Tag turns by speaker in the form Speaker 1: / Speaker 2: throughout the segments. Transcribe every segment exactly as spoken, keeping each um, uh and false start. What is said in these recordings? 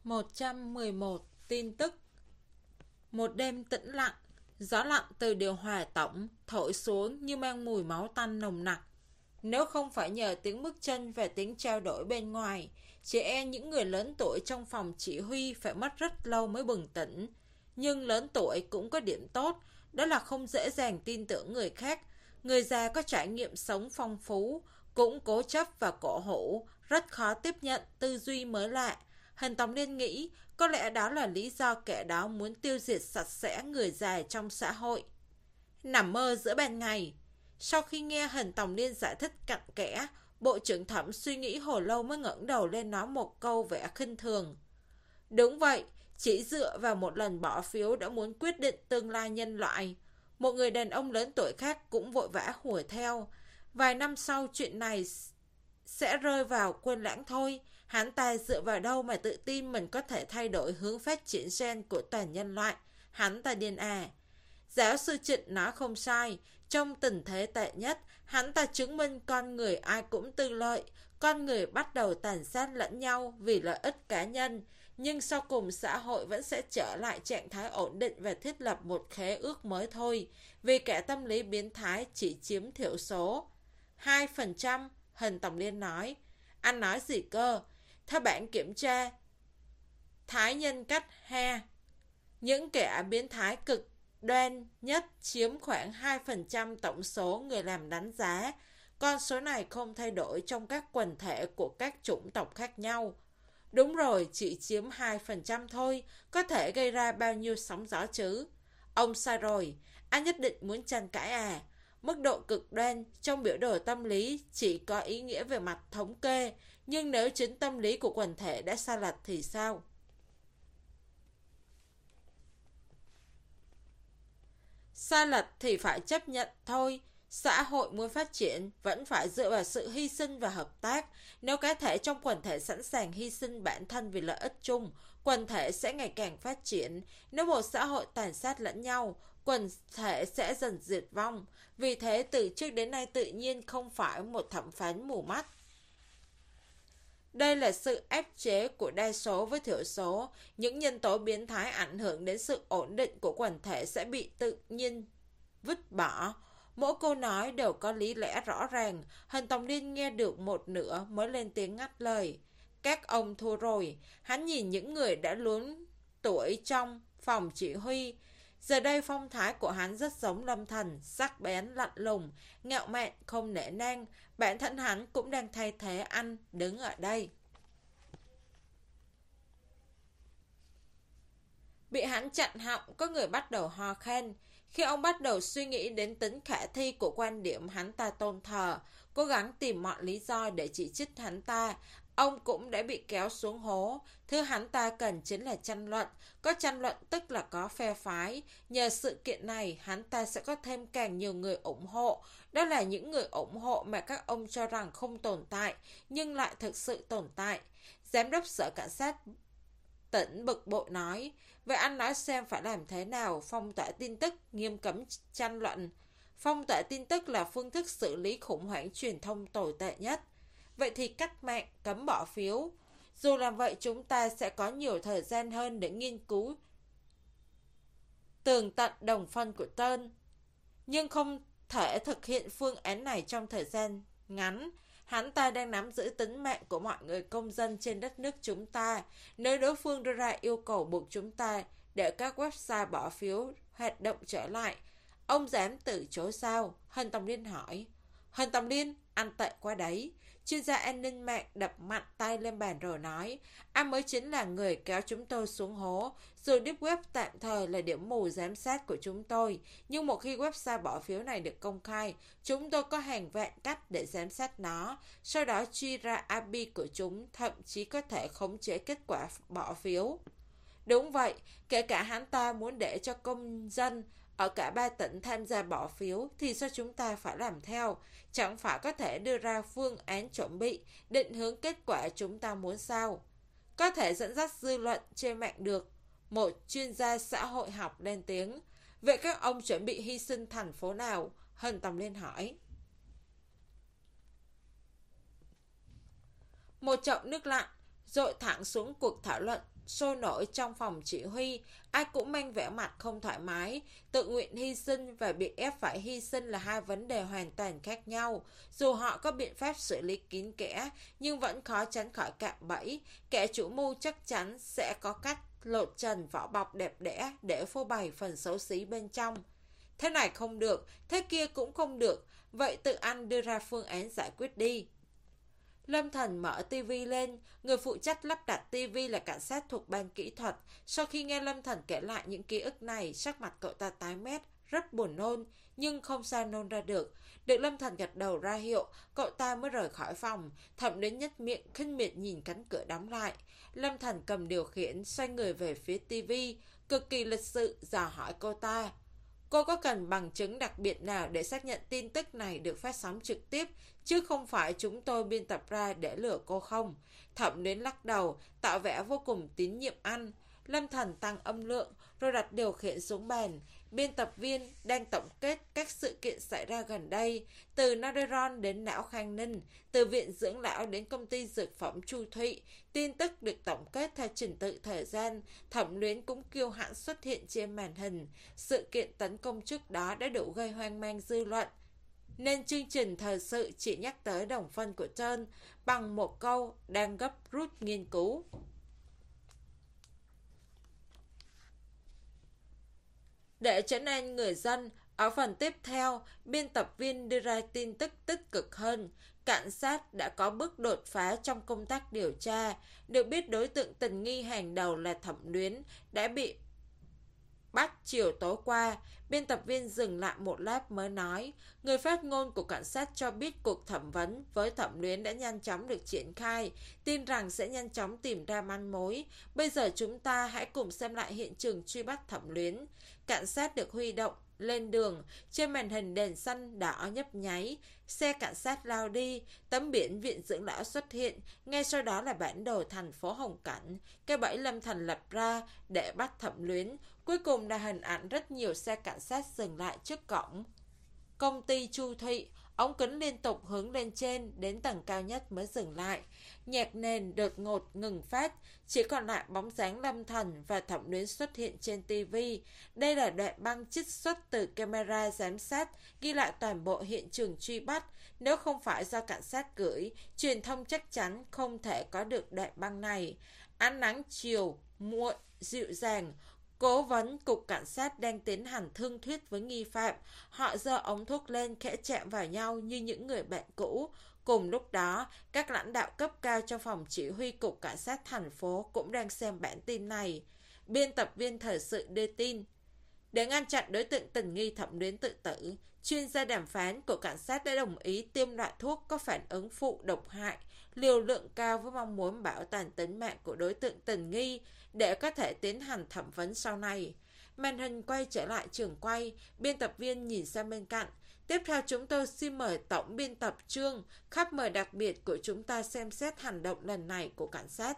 Speaker 1: một trăm mười một tin tức. Một đêm tĩnh lặng, gió lặng từ điều hòa tổng thổi xuống như mang mùi máu tanh nồng nặc. Nếu không phải nhờ tiếng bước chân và tiếng trao đổi bên ngoài, chỉ e những người lớn tuổi trong phòng chỉ huy phải mất rất lâu mới bừng tỉnh. Nhưng lớn tuổi cũng có điểm tốt, đó là không dễ dàng tin tưởng người khác. Người già có trải nghiệm sống phong phú, cũng cố chấp và cổ hủ, rất khó tiếp nhận tư duy mới lạ. Hình Tòng Liên nghĩ có lẽ đó là lý do kẻ đó muốn tiêu diệt sạch sẽ người già trong xã hội. Nằm mơ giữa ban ngày. Sau khi nghe Hình Tòng Liên giải thích cặn kẽ, Bộ trưởng Thẩm suy nghĩ hồi lâu mới ngẩng đầu lên nói một câu vẻ khinh thường. Đúng vậy, chỉ dựa vào một lần bỏ phiếu đã muốn quyết định tương lai nhân loại. Một người đàn ông lớn tuổi khác cũng vội vã hùa theo. Vài năm sau chuyện này sẽ rơi vào quên lãng thôi. Hắn ta dựa vào đâu mà tự tin mình có thể thay đổi hướng phát triển gen của toàn nhân loại. Hắn ta điên à. Giáo sư Trịnh nói không sai. Trong tình thế tệ nhất, hắn ta chứng minh con người ai cũng tư lợi. Con người bắt đầu tàn sát lẫn nhau vì lợi ích cá nhân. Nhưng sau cùng xã hội vẫn sẽ trở lại trạng thái ổn định và thiết lập một khế ước mới thôi. Vì kẻ tâm lý biến thái chỉ chiếm thiểu số. hai phần trăm, Hình Tòng Liên nói. Anh nói gì cơ? Theo bản kiểm tra thái nhân cách ha, những kẻ biến thái cực đoan nhất chiếm khoảng hai phần trăm tổng số người làm đánh giá. Con số này không thay đổi trong các quần thể của các chủng tộc khác nhau. Đúng rồi, chỉ chiếm hai phần trăm thôi, có thể gây ra bao nhiêu sóng gió chứ? Ông sai rồi, anh nhất định muốn tranh cãi à? Mức độ cực đoan trong biểu đồ tâm lý chỉ có ý nghĩa về mặt thống kê, nhưng nếu chính tâm lý của quần thể đã sai lệch thì sao? Sai lệch thì phải chấp nhận thôi. Xã hội muốn phát triển vẫn phải dựa vào sự hy sinh và hợp tác. Nếu cá thể trong quần thể sẵn sàng hy sinh bản thân vì lợi ích chung, quần thể sẽ ngày càng phát triển. Nếu một xã hội tàn sát lẫn nhau, quần thể sẽ dần diệt vong. Vì thế từ trước đến nay tự nhiên không phải một thẩm phán mù mắt. Đây là sự áp chế của đa số với thiểu số. Những nhân tố biến thái ảnh hưởng đến sự ổn định của quần thể sẽ bị tự nhiên vứt bỏ. Mỗi câu nói đều có lý lẽ rõ ràng. Hình Tòng Liên nghe được một nửa mới lên tiếng ngắt lời. Các ông thua rồi. Hắn nhìn những người đã luống tuổi trong phòng chỉ huy. Giờ đây phong thái của hắn rất giống Lâm Thần, sắc bén lạnh lùng, ngạo mạn không nể nang. Bản thân hắn cũng đang thay thế anh đứng ở đây. Bị hắn chặn họng, có người bắt đầu ho khan. Khi ông bắt đầu suy nghĩ đến tính khả thi của quan điểm hắn ta tôn thờ, cố gắng tìm mọi lý do để chỉ trích hắn ta, ông cũng đã bị kéo xuống hố. Thứ hắn ta cần chính là tranh luận. Có tranh luận tức là có phe phái. Nhờ sự kiện này, hắn ta sẽ có thêm càng nhiều người ủng hộ. Đó là những người ủng hộ mà các ông cho rằng không tồn tại, nhưng lại thực sự tồn tại. Giám đốc sở cảnh sát tỉnh bực bội nói. Vậy anh nói xem phải làm thế nào? Phong tỏa tin tức, nghiêm cấm tranh luận. Phong tỏa tin tức là phương thức xử lý khủng hoảng truyền thông tồi tệ nhất. Vậy thì cách mạng, cấm bỏ phiếu. Dù làm vậy chúng ta sẽ có nhiều thời gian hơn để nghiên cứu tường tận đồng phân của tên. Nhưng không thể thực hiện phương án này trong thời gian ngắn. Hắn ta đang nắm giữ tính mạng của mọi người công dân trên đất nước chúng ta. Nếu đối phương đưa ra yêu cầu buộc chúng ta để các website bỏ phiếu hoạt động trở lại, ông dám từ chối sao? Hình Tòng Liên hỏi. Hình Tòng Liên, anh tệ quá đấy. Chuyên gia an ninh mạng đập mạnh tay lên bàn rồi nói. Anh mới chính là người kéo chúng tôi xuống hố. Dù deep web tạm thời là điểm mù giám sát của chúng tôi, nhưng một khi website bỏ phiếu này được công khai, chúng tôi có hàng vạn cách để giám sát nó. Sau đó truy ra i pê của chúng, thậm chí có thể khống chế kết quả bỏ phiếu. Đúng vậy, kể cả hắn ta muốn để cho công dân ở cả ba tỉnh tham gia bỏ phiếu thì sao chúng ta phải làm theo? Chẳng phải có thể đưa ra phương án chuẩn bị, định hướng kết quả chúng ta muốn sao? Có thể dẫn dắt dư luận trên mạng được. Một chuyên gia xã hội học lên tiếng. Vậy các ông chuẩn bị hy sinh thành phố nào? Hình Tòng Liên hỏi. Một chậu nước lạnh. dội thẳng xuống cuộc thảo luận sôi nổi trong phòng chỉ huy. Ai cũng mang vẻ mặt không thoải mái. Tự nguyện hy sinh và bị ép phải hy sinh là hai vấn đề hoàn toàn khác nhau. Dù họ có biện pháp xử lý kín kẽ, nhưng vẫn khó tránh khỏi cạm bẫy. Kẻ chủ mưu chắc chắn sẽ có cách lột trần vỏ bọc đẹp đẽ để phô bày phần xấu xí bên trong. Thế này không được, thế kia cũng không được. Vậy tự anh đưa ra phương án giải quyết đi. Lâm Thần mở tivi lên, người phụ trách lắp đặt tivi là cảnh sát thuộc ban kỹ thuật. Sau khi nghe Lâm Thần kể lại những ký ức này, sắc mặt cậu ta tái mét, rất buồn nôn, nhưng không sao nôn ra được. Được Lâm Thần gật đầu ra hiệu, cậu ta mới rời khỏi phòng, Thẩm đến nhếch miệng khinh miệt nhìn cánh cửa đóng lại. Lâm Thần cầm điều khiển, xoay người về phía tivi, cực kỳ lịch sự dò hỏi cô ta. Cô có cần bằng chứng đặc biệt nào để xác nhận tin tức này được phát sóng trực tiếp, chứ không phải chúng tôi biên tập ra để lừa cô không? Thẩm đến lắc đầu, tạo vẻ vô cùng tín nhiệm anh. Lâm Thần tăng âm lượng, rồi đặt điều khiển xuống bàn. Biên tập viên đang tổng kết các sự kiện xảy ra gần đây, từ Naderon đến não Khang Ninh, từ viện dưỡng lão đến công ty dược phẩm Chu Thụy. Tin tức được tổng kết theo trình tự thời gian. Thẩm Luyến cũng kiêu hãnh xuất hiện trên màn hình. Sự kiện tấn công trước đó đã đủ gây hoang mang dư luận, nên chương trình thời sự chỉ nhắc tới đồng phân của Trơn bằng một câu đang gấp rút nghiên cứu. Để trấn an người dân, ở phần tiếp theo, biên tập viên đưa ra tin tức tích cực hơn. Cảnh sát đã có bước đột phá trong công tác điều tra. Được biết đối tượng tình nghi hàng đầu là Thẩm Luyến đã bị bắt chiều tối qua. Biên tập viên dừng lại một lát mới nói. Người phát ngôn của cảnh sát cho biết cuộc thẩm vấn với Thẩm Luyến đã nhanh chóng được triển khai, tin rằng sẽ nhanh chóng tìm ra manh mối. Bây giờ chúng ta hãy cùng xem lại hiện trường truy bắt Thẩm Luyến. Cảnh sát được huy động lên đường, trên màn hình đèn xanh đỏ nhấp nháy, xe cảnh sát lao đi, tấm biển viện dưỡng lão xuất hiện, ngay sau đó là bản đồ thành phố Hồng Cảnh, cái bẫy Lâm Thần lập ra để bắt Thẩm Luyến. Cuối cùng là hình ảnh rất nhiều xe cảnh sát dừng lại trước cổng công ty Chu Thụy, ống kính liên tục hướng lên trên đến tầng cao nhất mới dừng lại. Nhạc nền đột ngột ngừng phát, chỉ còn lại bóng dáng Lâm Thần và Thẩm Luyến xuất hiện trên tivi. Đây là đoạn băng trích xuất từ camera giám sát ghi lại toàn bộ hiện trường truy bắt. Nếu không phải do cảnh sát gửi, truyền thông chắc chắn không thể có được đoạn băng này. Ánh nắng chiều muộn dịu dàng. Cố vấn cục cảnh sát đang tiến hành thương thuyết với nghi phạm. Họ giơ ống thuốc lên khẽ chạm vào nhau như những người bạn cũ. Cùng lúc đó, các lãnh đạo cấp cao trong phòng chỉ huy cục cảnh sát thành phố cũng đang xem bản tin này. Biên tập viên thời sự đưa tin. Để ngăn chặn đối tượng tình nghi Thẩm Luyến tự tử, chuyên gia đàm phán của cảnh sát đã đồng ý tiêm loại thuốc có phản ứng phụ độc hại, liều lượng cao với mong muốn bảo toàn tính mạng của đối tượng tình nghi để có thể tiến hành thẩm vấn sau này. Màn hình quay trở lại trường quay, biên tập viên nhìn sang bên cạnh. Tiếp theo chúng tôi xin mời tổng biên tập Trương, khách mời đặc biệt của chúng ta xem xét hành động lần này của cảnh sát.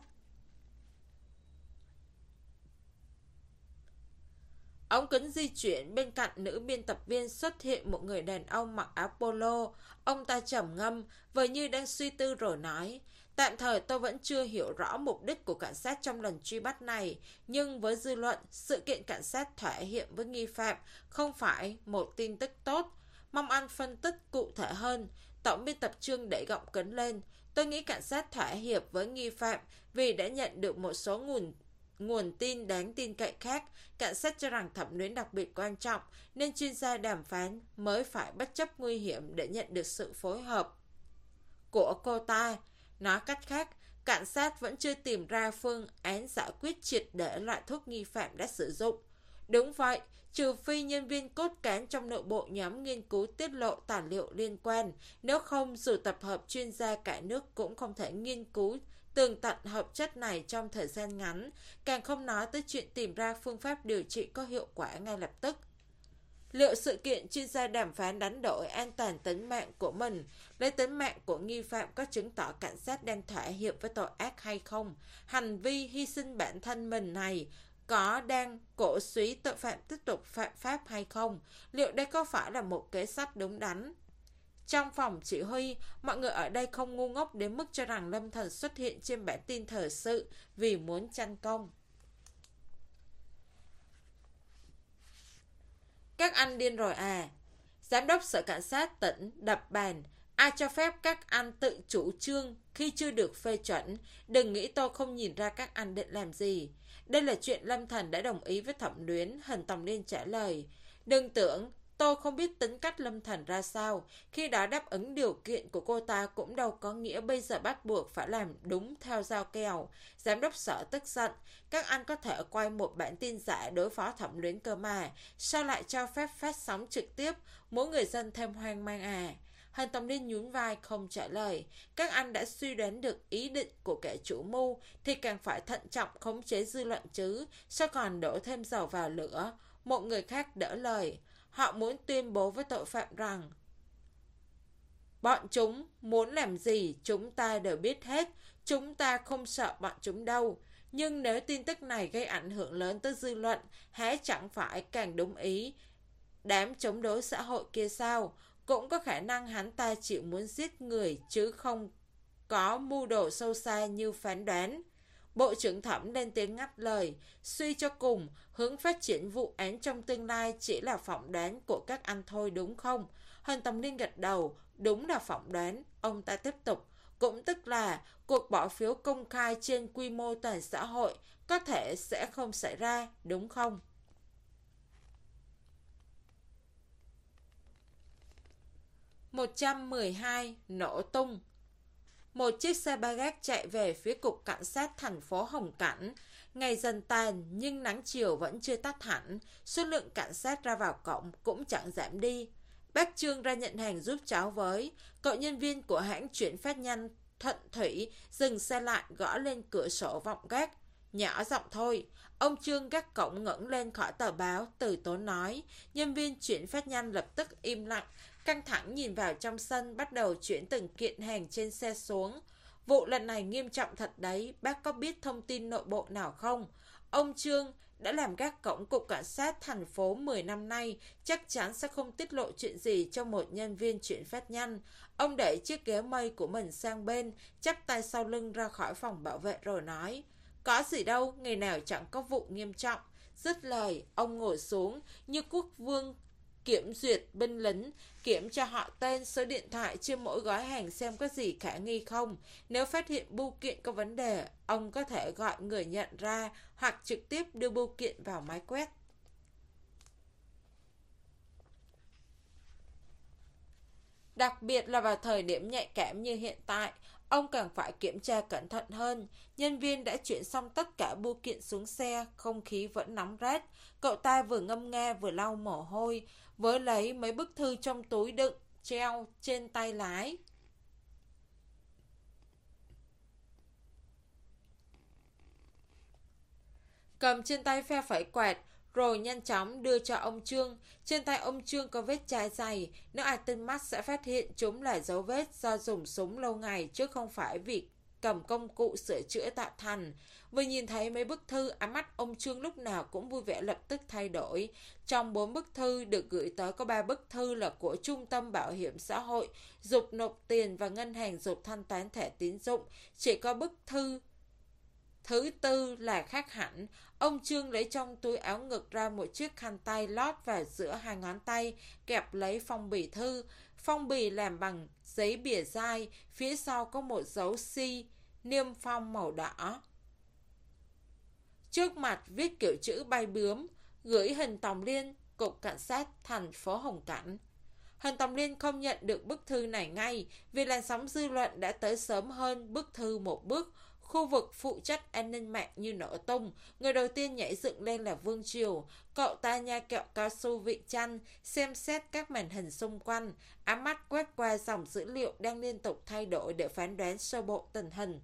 Speaker 1: Ống kính di chuyển, bên cạnh nữ biên tập viên xuất hiện một người đàn ông mặc áo polo. Ông ta trầm ngâm, vờ như đang suy tư rồi nói. Tạm thời tôi vẫn chưa hiểu rõ mục đích của cảnh sát trong lần truy bắt này, nhưng với dư luận, sự kiện cảnh sát thỏa hiệp với nghi phạm không phải một tin tức tốt. Mong anh phân tích cụ thể hơn. Tổng biên tập Trương đẩy gọng kính lên. Tôi nghĩ cảnh sát thỏa hiệp với nghi phạm vì đã nhận được một số nguồn nguồn tin đáng tin cậy khác. Cảnh sát cho rằng Thẩm Luyến đặc biệt quan trọng, nên chuyên gia đàm phán mới phải bất chấp nguy hiểm để nhận được sự phối hợp của cô ta. Nói cách khác, cảnh sát vẫn chưa tìm ra phương án giải quyết triệt để loại thuốc nghi phạm đã sử dụng. Đúng vậy, trừ phi nhân viên cốt cán trong nội bộ nhóm nghiên cứu tiết lộ tài liệu liên quan, nếu không dù tập hợp chuyên gia cả nước cũng không thể nghiên cứu tường tận hợp chất này trong thời gian ngắn, càng không nói tới chuyện tìm ra phương pháp điều trị có hiệu quả ngay lập tức. Liệu sự kiện chuyên gia đàm phán đánh đổi an toàn tính mạng của mình lấy tính mạng của nghi phạm có chứng tỏ cảnh sát đang thỏa hiệp với tội ác hay không? Hành vi hy sinh bản thân mình này có đang cổ suý tội phạm tiếp tục phạm pháp hay không? Liệu đây có phải là một kế sách đúng đắn? Trong phòng chỉ huy, mọi người ở đây không ngu ngốc đến mức cho rằng Lâm Thần xuất hiện trên bản tin thời sự vì muốn tranh công. Các anh điên rồi à? Giám đốc sở cảnh sát tỉnh đập bàn. Ai cho phép các anh tự chủ trương khi chưa được phê chuẩn? Đừng nghĩ tôi không nhìn ra các anh định làm gì. Đây là chuyện Lâm Thần đã đồng ý với Thẩm Luyến. Hình Tòng Liên trả lời. Đừng tưởng tôi không biết tính cách Lâm Thần ra sao. Khi đó đáp ứng điều kiện của cô ta cũng đâu có nghĩa bây giờ bắt buộc phải làm đúng theo giao kèo. Giám đốc sở tức giận. Các anh có thể quay một bản tin giả đối phó Thẩm Luyến cơ mà. Sao lại cho phép phát sóng trực tiếp? Mỗi người dân thêm hoang mang à? Hàn Tông Liên nhún vai không trả lời. Các anh đã suy đoán được ý định của kẻ chủ mưu thì càng phải thận trọng khống chế dư luận chứ. Sao còn đổ thêm dầu vào lửa? Một người khác đỡ lời. Họ muốn tuyên bố với tội phạm rằng bọn chúng muốn làm gì chúng ta đều biết hết. Chúng ta không sợ bọn chúng đâu. Nhưng nếu tin tức này gây ảnh hưởng lớn tới dư luận, hễ chẳng phải càng đúng ý đám chống đối xã hội kia sao? Cũng có khả năng hắn ta chịu muốn giết người chứ không có mưu đồ sâu xa như phán đoán. Bộ trưởng Thẩm lên tiếng ngắt lời. Suy cho cùng, hướng phát triển vụ án trong tương lai chỉ là phỏng đoán của các anh thôi đúng không? Hàn Tầm Liên gật đầu. Đúng là phỏng đoán. Ông ta tiếp tục. Cũng tức là cuộc bỏ phiếu công khai trên quy mô toàn xã hội có thể sẽ không xảy ra, đúng không? một trăm mười hai. Nổ tung. Một chiếc xe ba gác chạy về phía cục cảnh sát thành phố Hồng Cảnh. Ngày dần tàn nhưng nắng chiều vẫn chưa tắt hẳn. Số lượng cảnh sát ra vào cổng cũng chẳng giảm đi. Bác Trương ra nhận hàng giúp cháu với. Cậu nhân viên của hãng chuyển phát nhanh Thuận Thủy dừng xe lại gõ lên cửa sổ vọng gác. Nhỏ giọng thôi. Ông Trương gác cổng ngẩng lên khỏi tờ báo, từ tốn nói. Nhân viên chuyển phát nhanh lập tức im lặng, căng thẳng nhìn vào trong sân, bắt đầu chuyển từng kiện hàng trên xe xuống. Vụ lần này nghiêm trọng thật đấy, bác có biết thông tin nội bộ nào không? Ông Trương đã làm gác cổng cục cảnh sát thành phố mười năm nay, chắc chắn sẽ không tiết lộ chuyện gì cho một nhân viên chuyển phát nhanh. Ông đẩy chiếc ghế mây của mình sang bên, chắp tay sau lưng ra khỏi phòng bảo vệ rồi nói. Có gì đâu, ngày nào chẳng có vụ nghiêm trọng. Dứt lời, ông ngồi xuống như quốc vương kiểm duyệt binh lính, kiểm cho họ tên, số điện thoại trên mỗi gói hàng xem có gì khả nghi không. Nếu phát hiện bưu kiện có vấn đề, ông có thể gọi người nhận ra hoặc trực tiếp đưa bưu kiện vào máy quét. Đặc biệt là vào thời điểm nhạy cảm như hiện tại, ông càng phải kiểm tra cẩn thận hơn. Nhân viên đã chuyển xong tất cả bưu kiện xuống xe, không khí vẫn nóng rát. Cậu ta vừa ngâm nga vừa lau mồ hôi, với lấy mấy bức thư trong túi đựng, treo trên tay lái. Cầm trên tay phe phẩy quạt, rồi nhanh chóng đưa cho ông Trương. Trên tay ông Trương có vết chai dày, nếu ai tinh mắt sẽ phát hiện chúng là dấu vết do dùng súng lâu ngày chứ không phải vì cầm công cụ sửa chữa tạo thành. Vừa nhìn thấy mấy bức thư, ánh mắt ông Trương lúc nào cũng vui vẻ lập tức thay đổi. Trong bốn bức thư được gửi tới có ba bức thư là của Trung tâm Bảo hiểm xã hội, giục nộp tiền và ngân hàng giục thanh toán thẻ tín dụng. Chỉ có bức thư thứ tư là khác hẳn. Ông Trương lấy trong túi áo ngực ra một chiếc khăn tay lót vào giữa hai ngón tay, kẹp lấy phong bì thư. Phong bì làm bằng giấy bìa dai, phía sau có một dấu si niêm phong màu đỏ. Trước mặt viết kiểu chữ bay bướm, gửi Hình Tòng Liên, cục cảnh sát thành phố Hồng Cảnh. Hình Tòng Liên không nhận được bức thư này ngay vì làn sóng dư luận đã tới sớm hơn bức thư một bước. Khu vực phụ trách an ninh mạng như nổ tung. Người đầu tiên nhảy dựng lên là Vương Triều. Cậu ta nhai kẹo cao su vị chanh, xem xét các màn hình xung quanh, ám mắt quét qua dòng dữ liệu đang liên tục thay đổi để phán đoán sơ bộ tình hình.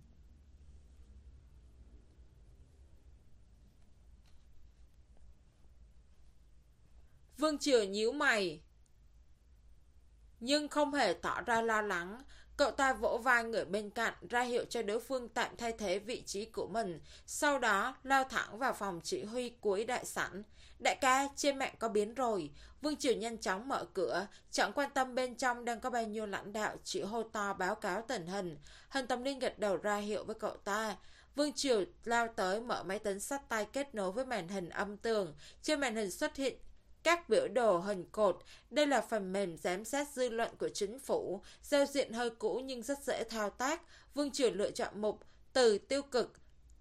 Speaker 1: Vương Triều nhíu mày, nhưng không hề tỏ ra lo lắng. Cậu ta vỗ vai người bên cạnh, ra hiệu cho đối phương tạm thay thế vị trí của mình. Sau đó, lao thẳng vào phòng chỉ huy cuối đại sảnh. Đại ca, trên mạng có biến rồi. Vương Triều nhanh chóng mở cửa, chẳng quan tâm bên trong đang có bao nhiêu lãnh đạo, chỉ hô to báo cáo tình hình. Hân Tầm Linh gật đầu ra hiệu với cậu ta. Vương Triều lao tới mở máy tính xách tay kết nối với màn hình âm tường. Trên màn hình xuất hiện các biểu đồ hình cột. Đây là phần mềm giám sát dư luận của chính phủ. Giao diện hơi cũ nhưng rất dễ thao tác. Vương Triều lựa chọn mục từ tiêu cực.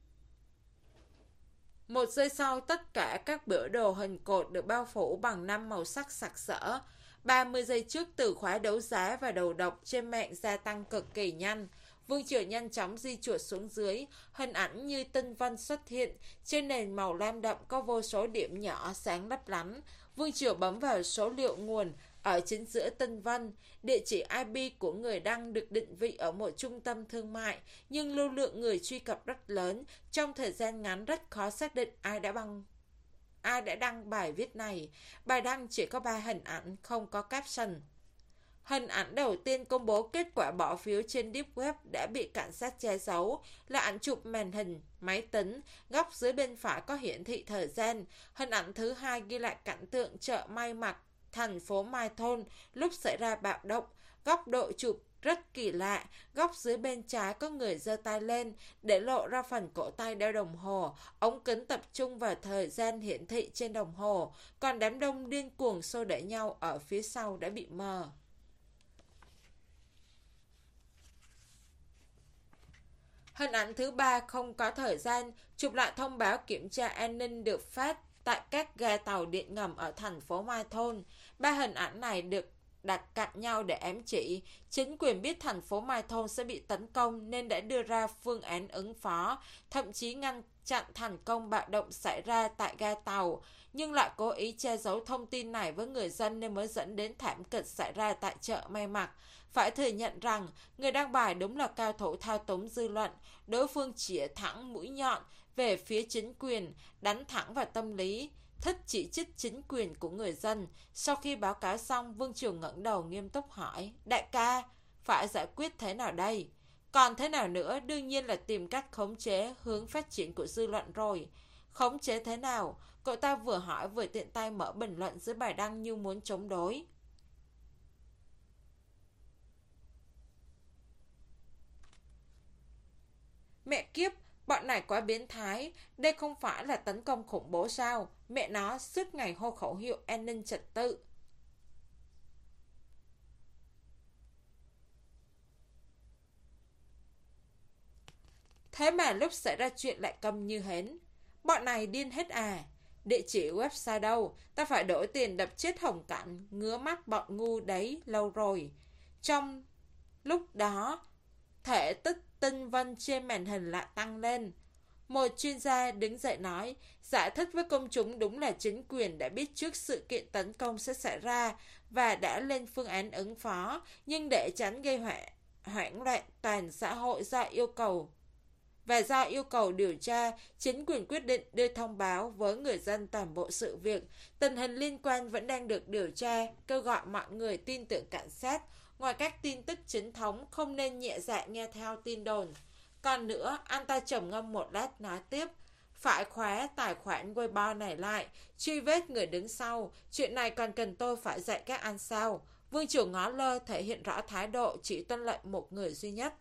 Speaker 1: Một giây sau, tất cả các biểu đồ hình cột được bao phủ bằng năm màu sắc sặc sỡ. ba mươi giây trước, từ khóa đấu giá và đầu độc trên mạng gia tăng cực kỳ nhanh. Vương Triều nhanh chóng di chuột xuống dưới, hình ảnh như tinh vân xuất hiện, trên nền màu lam đậm có vô số điểm nhỏ sáng lấp lánh. Vương Triều bấm vào số liệu nguồn ở chính giữa tinh vân. Địa chỉ i pê của người đăng được định vị ở một trung tâm thương mại, nhưng lưu lượng người truy cập rất lớn. Trong thời gian ngắn rất khó xác định ai đã băng ai đã đăng bài viết này. Bài đăng chỉ có ba hình ảnh, không có caption. Hình ảnh đầu tiên công bố kết quả bỏ phiếu trên Deep Web đã bị cảnh sát che giấu, là ảnh chụp màn hình, máy tính, góc dưới bên phải có hiển thị thời gian. Hình ảnh thứ hai ghi lại cảnh tượng chợ may mặc, thành phố Mai Thôn, lúc xảy ra bạo động. Góc độ chụp rất kỳ lạ, góc dưới bên trái có người giơ tay lên, để lộ ra phần cổ tay đeo đồng hồ, ống kính tập trung vào thời gian hiển thị trên đồng hồ, còn đám đông điên cuồng xô đẩy nhau ở phía sau đã bị mờ. Hình ảnh thứ ba không có thời gian, chụp lại thông báo kiểm tra an ninh được phát tại các ga tàu điện ngầm ở thành phố Mai Thôn. Ba hình ảnh này được đặt cạnh nhau để ám chỉ. Chính quyền biết thành phố Mai Thôn sẽ bị tấn công nên đã đưa ra phương án ứng phó, thậm chí ngăn chặn thành công bạo động xảy ra tại ga tàu, nhưng lại cố ý che giấu thông tin này với người dân nên mới dẫn đến thảm kịch xảy ra tại chợ may mặc. Phải thừa nhận rằng, người đăng bài đúng là cao thủ thao túng dư luận. Đối phương chĩa thẳng mũi nhọn về phía chính quyền, đánh thẳng vào tâm lý, thích chỉ trích chính quyền của người dân. Sau khi báo cáo xong, Vương Triều ngẩng đầu nghiêm túc hỏi, đại ca, phải giải quyết thế nào đây? Còn thế nào nữa? Đương nhiên là tìm cách khống chế hướng phát triển của dư luận rồi. Khống chế thế nào? Cậu ta vừa hỏi vừa tiện tay mở bình luận dưới bài đăng như muốn chống đối. Mẹ kiếp, bọn này quá biến thái, đây không phải là tấn công khủng bố sao? Mẹ nó suốt ngày hô khẩu hiệu an ninh trật tự. Thế mà lúc xảy ra chuyện lại câm như hến. Bọn này điên hết à? Địa chỉ website đâu? Ta phải đổi tiền đập chết Hồng Cảnh, ngứa mắt bọn ngu đấy lâu rồi. Trong lúc đó, thể tích tinh vân trên màn hình lại tăng lên. Một chuyên gia đứng dậy nói, giải thích với công chúng đúng là chính quyền đã biết trước sự kiện tấn công sẽ xảy ra và đã lên phương án ứng phó, nhưng để tránh gây hoảng hoảng loạn toàn xã hội do yêu cầu và do yêu cầu điều tra, chính quyền quyết định đưa thông báo với người dân toàn bộ sự việc. Tình hình liên quan vẫn đang được điều tra, kêu gọi mọi người tin tưởng cảnh sát. Ngoài các tin tức chính thống, không nên nhẹ dạ nghe theo tin đồn. Còn nữa, anh ta trầm ngâm một lát nói tiếp, phải khóa tài khoản Weibo này lại, truy vết người đứng sau. Chuyện này còn cần tôi phải dạy các anh sao? Vương Triều ngó lơ thể hiện rõ thái độ chỉ tuân lệnh một người duy nhất.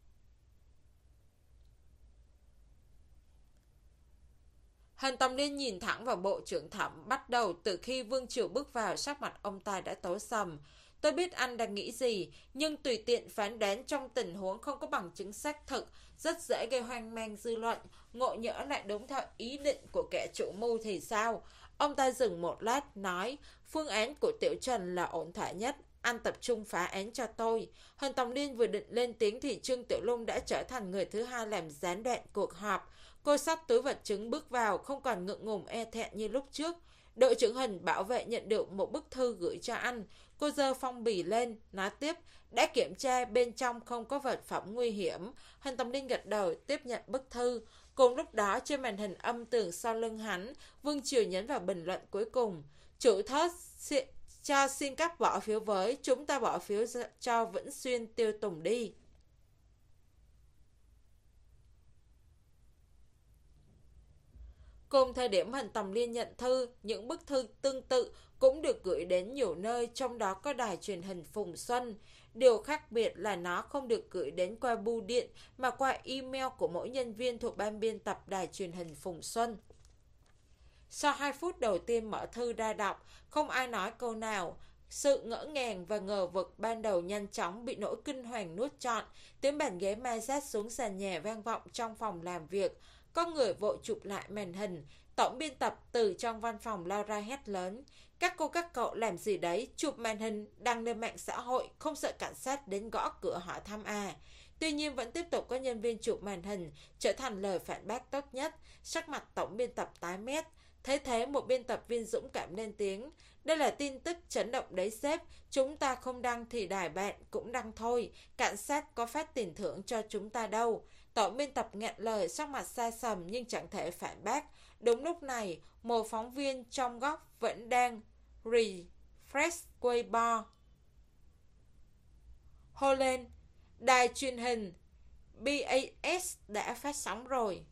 Speaker 1: Hân Tầm Liên nhìn thẳng vào bộ trưởng Thẩm. Bắt đầu từ khi Vương Triều bước vào, sắc mặt ông ta đã tối sầm. Tôi biết anh đang nghĩ gì, nhưng tùy tiện phán đoán trong tình huống không có bằng chứng xác thực, rất dễ gây hoang mang dư luận. Ngộ nhỡ lại đúng theo ý định của kẻ chủ mưu thì sao? Ông ta dừng một lát, nói, phương án của Tiểu Trần là ổn thỏa nhất. Anh tập trung phá án cho tôi. Hân Tòng Liên vừa định lên tiếng thì Trương Tiểu Lung đã trở thành người thứ hai làm gián đoạn cuộc họp. Cô xách túi vật chứng bước vào, không còn ngượng ngùng e thẹn như lúc trước. Đội trưởng Hình bảo vệ nhận được một bức thư gửi cho anh. Cô giơ phong bì lên, nói tiếp, đã kiểm tra bên trong không có vật phẩm nguy hiểm. Hân Tòng Liên gật đầu tiếp nhận bức thư. Cùng lúc đó trên màn hình âm tường sau lưng hắn, Vương Triều nhấn vào bình luận cuối cùng. Chủ thớt cho xin các bỏ phiếu với, chúng ta bỏ phiếu cho Vĩnh Xuyên Tiêu Tùng đi. Cùng thời điểm Hần Tòng Liên nhận thư, những bức thư tương tự cũng được gửi đến nhiều nơi, trong đó có đài truyền hình Phùng Xuân. Điều khác biệt là nó không được gửi đến qua bưu điện mà qua email của mỗi nhân viên thuộc ban biên tập đài truyền hình Phùng Xuân. Sau hai phút đầu tiên mở thư ra đọc, không ai nói câu nào. Sự ngỡ ngàng và ngờ vực ban đầu nhanh chóng bị nỗi kinh hoàng nuốt trọn. Tiếng bàn ghế ma sát xuống sàn nhà vang vọng trong phòng làm việc. Có người vội chụp lại màn hình. Tổng biên tập từ trong văn phòng lao ra hét lớn: các cô các cậu làm gì đấy, chụp màn hình đăng lên mạng xã hội, không sợ cảnh sát đến gõ cửa hỏi thăm à? Tuy nhiên vẫn tiếp tục có nhân viên chụp màn hình, trở thành lời phản bác tốt nhất. Sắc mặt tổng biên tập tái mét. Thế thế một biên tập viên dũng cảm lên tiếng: đây là tin tức chấn động đấy sếp, chúng ta không đăng thì đài bạn cũng đăng thôi, cảnh sát có phát tiền thưởng cho chúng ta đâu. Tổng biên tập nghẹn lời, sắc mặt xa sầm nhưng chẳng thể phản bác. Đúng lúc này, một phóng viên trong góc vẫn đang refresh Weibo hô lên: đài truyền hình bê a ét đã phát sóng rồi.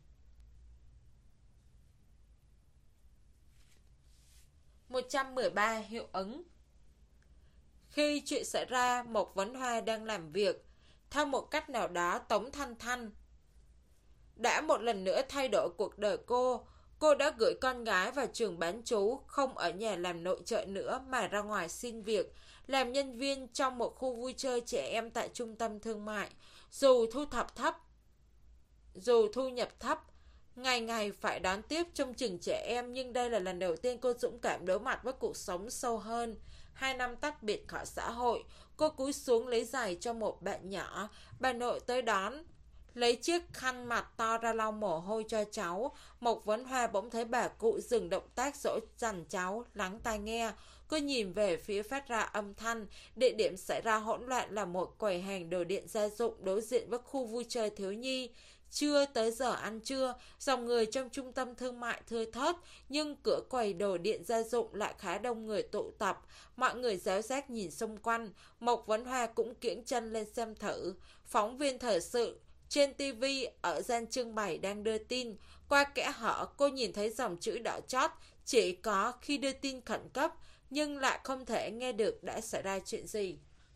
Speaker 1: một trăm mười ba hiệu ứng. Khi chuyện xảy ra, Mộc Vấn Hoa đang làm việc. Theo một cách nào đó, Tống Thanh Thanh đã một lần nữa thay đổi cuộc đời cô. Cô đã gửi con gái vào trường bán trú, không ở nhà làm nội trợ nữa mà ra ngoài xin việc, làm nhân viên trong một khu vui chơi trẻ em tại trung tâm thương mại. Dù thu thập thấp, dù thu nhập thấp, ngày ngày phải đón tiếp trông chừng trẻ em, nhưng đây là lần đầu tiên cô dũng cảm đối mặt với cuộc sống sâu hơn. Hai năm tách biệt khỏi xã hội, cô cúi xuống lấy giày cho một bạn nhỏ. Bà nội tới đón, lấy chiếc khăn mặt to ra lau mồ hôi cho cháu. Mộc Vấn Hoa bỗng thấy bà cụ dừng động tác dỗ dành cháu, lắng tai nghe. Cô nhìn về phía phát ra âm thanh. Địa điểm xảy ra hỗn loạn là một quầy hàng đồ điện gia dụng đối diện với khu vui chơi thiếu nhi. Chưa tới giờ ăn trưa, dòng người trong trung tâm thương mại thưa thớt, nhưng cửa quầy đồ điện gia dụng lại khá đông người tụ tập. Mọi người réo rác nhìn xung quanh. Mộc Vấn Hoa cũng kiễng chân lên xem thử. Phóng viên thời sự trên ti vi ở gian trưng bày đang đưa tin. Qua kẽ hở, cô nhìn thấy dòng chữ đỏ chót: chỉ có khi đưa tin khẩn cấp, nhưng lại không thể nghe được đã xảy ra chuyện gì.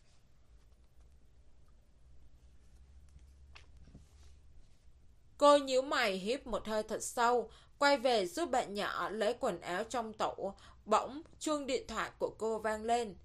Speaker 1: Cô nhíu mày hít một hơi thật sâu, quay về giúp bạn nhỏ lấy quần áo trong tủ. Bỗng chuông điện thoại của cô vang lên.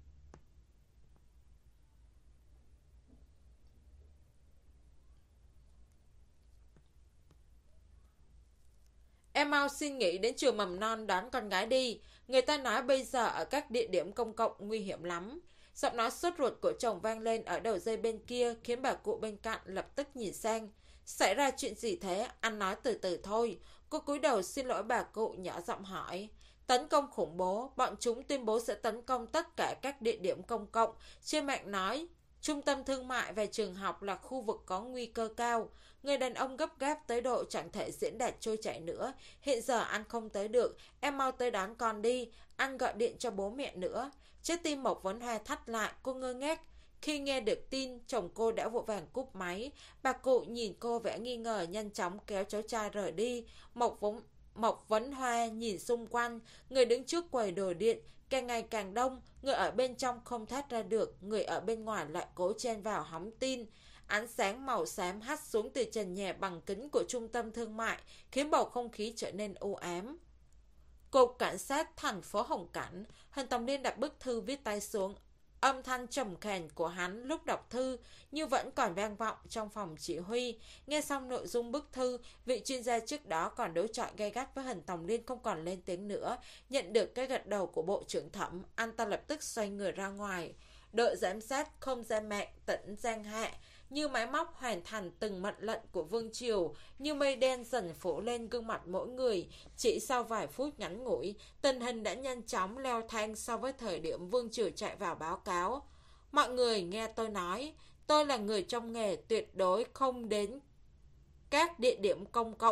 Speaker 1: Em mau xin nghỉ đến trường mầm non đón con gái đi. Người ta nói bây giờ ở các địa điểm công cộng nguy hiểm lắm. Giọng nói sốt ruột của chồng vang lên ở đầu dây bên kia, khiến bà cụ bên cạnh lập tức nhìn sang. Xảy ra chuyện gì thế? Anh nói từ từ thôi. Cô cúi đầu xin lỗi bà cụ, nhỏ giọng hỏi. Tấn công khủng bố. Bọn chúng tuyên bố sẽ tấn công tất cả các địa điểm công cộng. Trên mạng nói trung tâm thương mại và trường học là khu vực có nguy cơ cao. Người đàn ông gấp gáp tới độ chẳng thể diễn đạt trôi chảy nữa. Hiện giờ anh không tới được, em mau tới đón con đi. Anh gọi điện cho bố mẹ nữa. Trái tim Mộc Vấn Hoa thắt lại, cô ngơ ngác. Khi nghe được tin, chồng cô đã vội vàng cúp máy. Bà cụ nhìn cô vẻ nghi ngờ, nhanh chóng kéo cháu trai rời đi. Mộc Vấn, Mộc Vấn Hoa nhìn xung quanh. Người đứng trước quầy đồ điện càng ngày càng đông. Người ở bên trong không thoát ra được, người ở bên ngoài lại cố chen vào hóng tin. Ánh sáng màu xám hắt xuống từ trần nhà bằng kính của trung tâm thương mại, khiến bầu không khí trở nên u ám. Cục cảnh sát thành phố Hồng Cảnh. Hân Tòng Liên đặt bức thư viết tay xuống. Âm thanh trầm khàn của hắn lúc đọc thư như vẫn còn vang vọng trong phòng chỉ huy. Nghe xong nội dung bức thư, vị chuyên gia trước đó còn đối chọi gay gắt với Hân Tòng Liên không còn lên tiếng nữa. Nhận được cái gật đầu của bộ trưởng Thẩm, anh ta lập tức xoay người ra ngoài. Đội giám sát không gian mạng tỉnh Giang Hạ như máy móc hoàn thành từng mệnh lệnh của Vương Triều, như mây đen dần phủ lên gương mặt mỗi người. Chỉ sau vài phút ngắn ngủi, tình hình đã nhanh chóng leo thang so với thời điểm Vương Triều chạy vào báo cáo. Mọi người nghe tôi nói, tôi là người trong nghề, tuyệt đối không đến các địa điểm công cộng,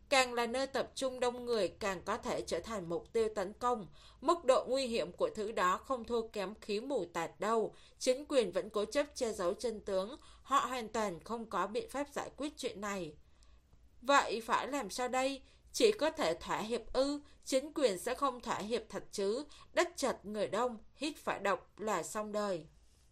Speaker 1: Càng là nơi tập trung đông người càng có thể trở thành mục tiêu tấn công. Mức độ nguy hiểm của thứ đó không thua kém khí mù tạt đâu. Chính quyền vẫn cố chấp che giấu chân tướng. Họ hoàn toàn không có biện pháp giải quyết chuyện này. Vậy phải làm sao đây? Chỉ có thể thỏa hiệp ư? Chính quyền sẽ không thỏa hiệp thật chứ. Đất chật người đông, hít phải độc là xong đời.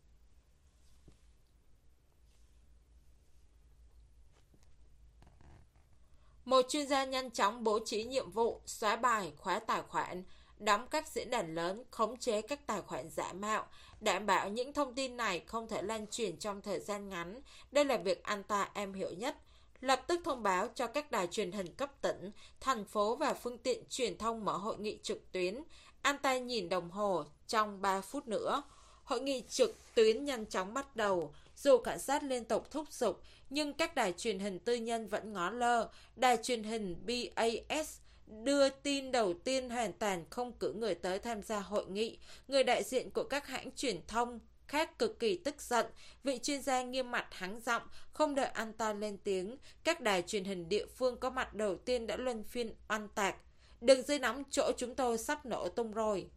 Speaker 1: Một chuyên gia nhanh chóng bố trí nhiệm vụ, xóa bài, khóa tài khoản, đóng các diễn đàn lớn, khống chế các tài khoản giả mạo, đảm bảo những thông tin này không thể lan truyền trong thời gian ngắn. Đây là việc anh ta am hiểu nhất. Lập tức thông báo cho các đài truyền hình cấp tỉnh, thành phố và phương tiện truyền thông mở hội nghị trực tuyến. Anh ta nhìn đồng hồ, trong ba phút nữa. Hội nghị trực tuyến nhanh chóng bắt đầu. Dù cảnh sát liên tục thúc giục, nhưng các đài truyền hình tư nhân vẫn ngó lơ. Đài truyền hình bê a ét đưa tin đầu tiên hoàn toàn không cử người tới tham gia hội nghị. Người đại diện của các hãng truyền thông khác cực kỳ tức giận. Vị chuyên gia nghiêm mặt hắng giọng, không đợi anh ta lên tiếng. Các đài truyền hình địa phương có mặt đầu tiên đã luân phiên oan tạc. Đường dây nóng chỗ chúng tôi sắp nổ tung rồi.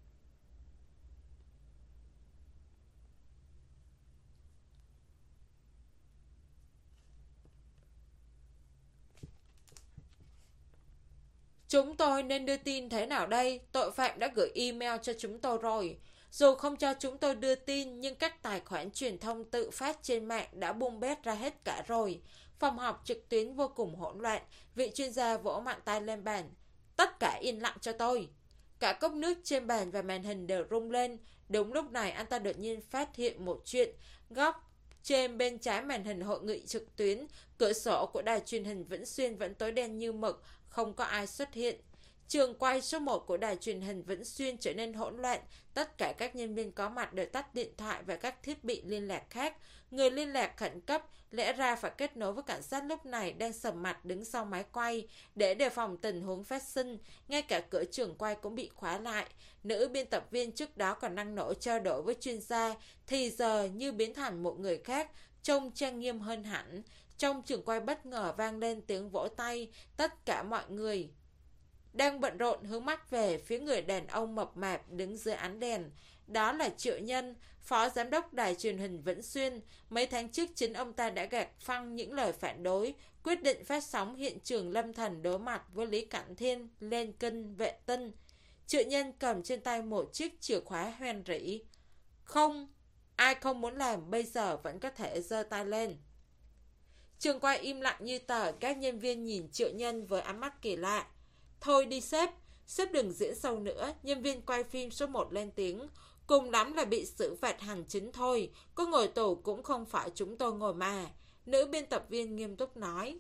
Speaker 1: Chúng tôi nên đưa tin thế nào đây? Tội phạm đã gửi email cho chúng tôi rồi. Dù không cho chúng tôi đưa tin, nhưng các tài khoản truyền thông tự phát trên mạng đã bung bét ra hết cả rồi. Phòng họp trực tuyến vô cùng hỗn loạn. Vị chuyên gia vỗ mạnh tay lên bàn. Tất cả yên lặng cho tôi. Cả cốc nước trên bàn và màn hình đều rung lên. Đúng lúc này anh ta đột nhiên phát hiện một chuyện. Góc trên bên trái màn hình hội nghị trực tuyến, cửa sổ của đài truyền hình Vĩnh Xuyên vẫn tối đen như mực, không có ai xuất hiện. Trường quay số một của đài truyền hình Vĩnh Xuyên trở nên hỗn loạn. Tất cả các nhân viên có mặt đều tắt điện thoại và các thiết bị liên lạc khác. Người liên lạc khẩn cấp lẽ ra phải kết nối với cảnh sát lúc này đang sầm mặt đứng sau máy quay để đề phòng tình huống phát sinh. Ngay cả cửa trường quay cũng bị khóa lại. Nữ biên tập viên trước đó còn năng nổ trao đổi với chuyên gia thì giờ như biến thành một người khác, trông trang nghiêm hơn hẳn. Trong trường quay bất ngờ vang lên tiếng vỗ tay. Tất cả mọi người đang bận rộn hướng mắt về phía người đàn ông mập mạp đứng dưới ánh đèn. Đó là Triệu Nhân, phó giám đốc đài truyền hình Vĩnh Xuyên. Mấy tháng trước chính ông ta đã gạt phăng những lời phản đối, quyết định phát sóng hiện trường Lâm Thần đối mặt với Lý Cảnh Thiên lên kênh Vệ Tinh. Triệu Nhân cầm trên tay một chiếc chìa khóa hoen rỉ. Không, ai không muốn làm bây giờ vẫn có thể giơ tay lên. Trường quay im lặng như tờ, các nhân viên nhìn Triệu Nhân với ánh mắt kỳ lạ. Thôi đi sếp, sếp đừng diễn sâu nữa, nhân viên quay phim số một lên tiếng. Cùng lắm là bị xử phạt hành chính thôi, có ngồi tù cũng không phải chúng tôi ngồi mà. Nữ biên tập viên nghiêm túc nói.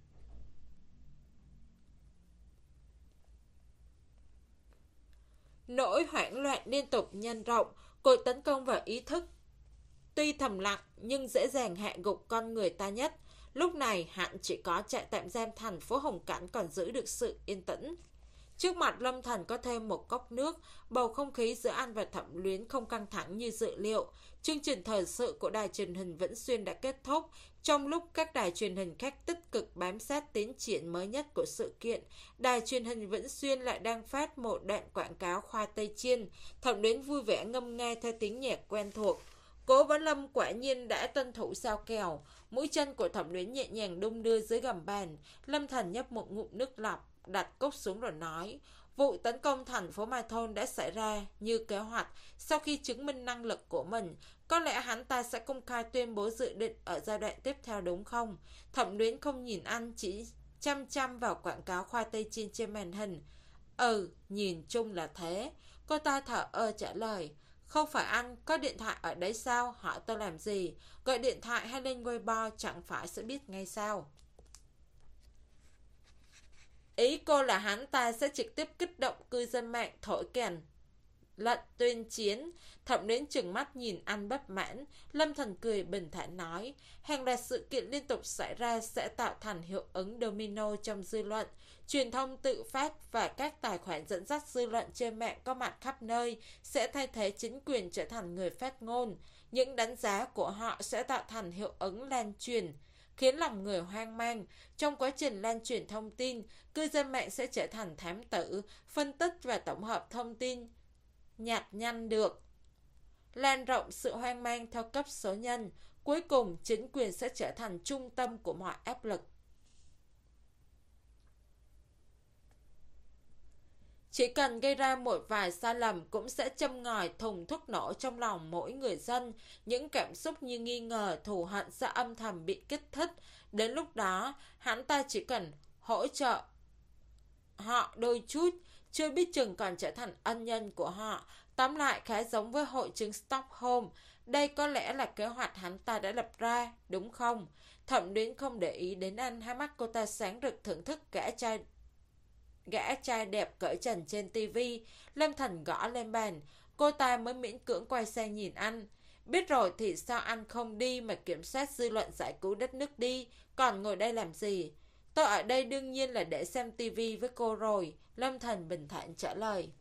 Speaker 1: Nỗi hoảng loạn liên tục nhân rộng, cuộc tấn công vào ý thức tuy thầm lặng nhưng dễ dàng hạ gục con người ta nhất. Lúc này hẳn chỉ có trại tạm giam thành phố Hồng Cảnh còn giữ được sự yên tĩnh. Trước mặt Lâm Thần có thêm một cốc nước, bầu không khí giữa anh và Thẩm Luyến không căng thẳng như dự liệu. Chương trình thời sự của đài truyền hình Vĩnh Xuyên đã kết thúc. Trong lúc các đài truyền hình khác tích cực bám sát tiến triển mới nhất của sự kiện, đài truyền hình Vĩnh Xuyên lại đang phát một đoạn quảng cáo khoai tây chiên. Thẩm Luyến vui vẻ ngâm nghe theo tiếng nhạc quen thuộc. Cố Vấn Lâm quả nhiên đã tuân thủ sao kèo. Mũi chân của Thẩm Luyến nhẹ nhàng đung đưa dưới gầm bàn. Lâm Thần nhấp một ngụm nước lọc, đặt cốc xuống rồi nói. Vụ tấn công thành phố Mai Thôn đã xảy ra như kế hoạch. Sau khi chứng minh năng lực của mình, có lẽ hắn ta sẽ công khai tuyên bố dự định ở giai đoạn tiếp theo đúng không? Thẩm Luyến không nhìn anh, chỉ chăm chăm vào quảng cáo khoai tây chiên trên màn hình. Ừ, nhìn chung là thế. Cô ta thở ơ trả lời. Không phải anh, có điện thoại ở đấy sao? Hỏi tôi làm gì? Gọi điện thoại hay lên Weibo chẳng phải sẽ biết ngay sao? Ý cô là hắn ta sẽ trực tiếp kích động cư dân mạng thổi kèn lệnh tuyên chiến. Thẩm Luyến trừng mắt nhìn anh bất mãn. Lâm Thần cười bình thản nói, hàng loạt sự kiện liên tục xảy ra sẽ tạo thành hiệu ứng domino trong dư luận. Truyền thông tự phát và các tài khoản dẫn dắt dư luận trên mạng có mặt khắp nơi sẽ thay thế chính quyền trở thành người phát ngôn. Những đánh giá của họ sẽ tạo thành hiệu ứng lan truyền. khiến lòng người hoang mang. Trong quá trình lan truyền thông tin, cư dân mạng sẽ trở thành thám tử, phân tích và tổng hợp thông tin nhặt nhạnh được, lan rộng sự hoang mang theo cấp số nhân. Cuối cùng, chính quyền sẽ trở thành trung tâm của mọi áp lực. Chỉ cần gây ra một vài sai lầm cũng sẽ châm ngòi thùng thuốc nổ trong lòng mỗi người dân. Những cảm xúc như nghi ngờ, thù hận sẽ âm thầm bị kích thích. Đến lúc đó, hắn ta chỉ cần hỗ trợ họ đôi chút, chưa biết chừng còn trở thành ân nhân của họ. Tóm lại khá giống với hội chứng Stockholm. Đây có lẽ là kế hoạch hắn ta đã lập ra, đúng không? Thẩm Uyển không để ý đến anh, hai mắt cô ta sáng rực thưởng thức gã trai gã trai đẹp cởi trần trên tivi. Lâm Thành gõ lên bàn, cô ta mới miễn cưỡng quay sang nhìn anh. Biết rồi thì sao anh không đi mà kiểm soát dư luận giải cứu đất nước đi, còn ngồi đây làm gì? Tôi ở đây đương nhiên là để xem tivi với cô rồi, Lâm Thành bình thản trả lời.